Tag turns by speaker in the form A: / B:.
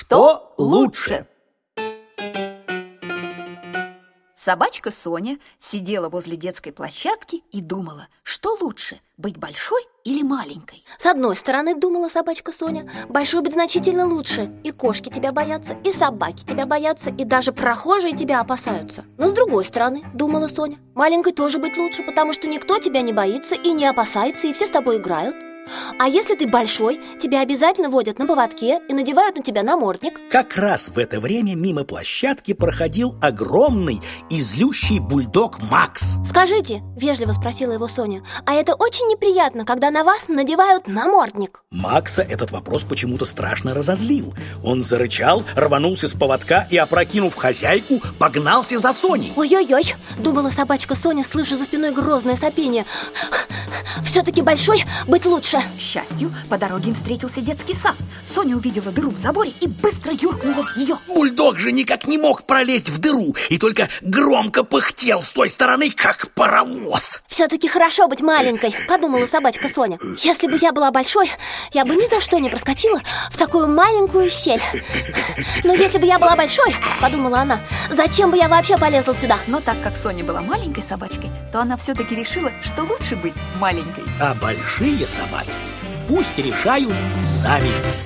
A: Что лучше?
B: Собачка Соня сидела возле детской площадки и думала, что лучше, быть большой или маленькой.
C: С одной стороны, думала собачка Соня, большой быть значительно лучше. И кошки тебя боятся, и собаки тебя боятся, и даже прохожие тебя опасаются. Но с другой стороны, думала Соня, маленькой тоже быть лучше, потому что никто тебя не боится и не опасается, и все с тобой играют. А если ты большой, тебя обязательно водят на поводке и надевают на тебя намордник.
A: Как раз в это время мимо площадки проходил огромный и злющий бульдог Макс.
C: «Скажите», — вежливо спросила его Соня, «а это очень неприятно, когда на вас надевают намордник?»
A: Макса этот вопрос почему-то страшно разозлил. Он зарычал, рванулся с поводка и, опрокинув хозяйку, погнался за Соней.
C: «Ой-ой-ой», — думала собачка Соня, слыша за спиной грозное сопение, «все-таки большой быть лучше».
B: К счастью, по дороге им встретился детский сад. Соня увидела дыру в заборе и быстро юркнула в нее.
A: Бульдог же никак не мог пролезть в дыру и только громко пыхтел с той стороны, как паровоз.
C: «Все-таки хорошо быть маленькой», — подумала собачка Соня. «Если бы я была большой, я бы ни за что не проскочила в такую маленькую щель. Но если бы я была большой, — подумала она, — зачем бы я вообще полезла сюда?»
B: Но так как Соня была маленькой собачкой, то она все-таки решила, что лучше быть маленькой.
A: А большие собаки пусть решают сами.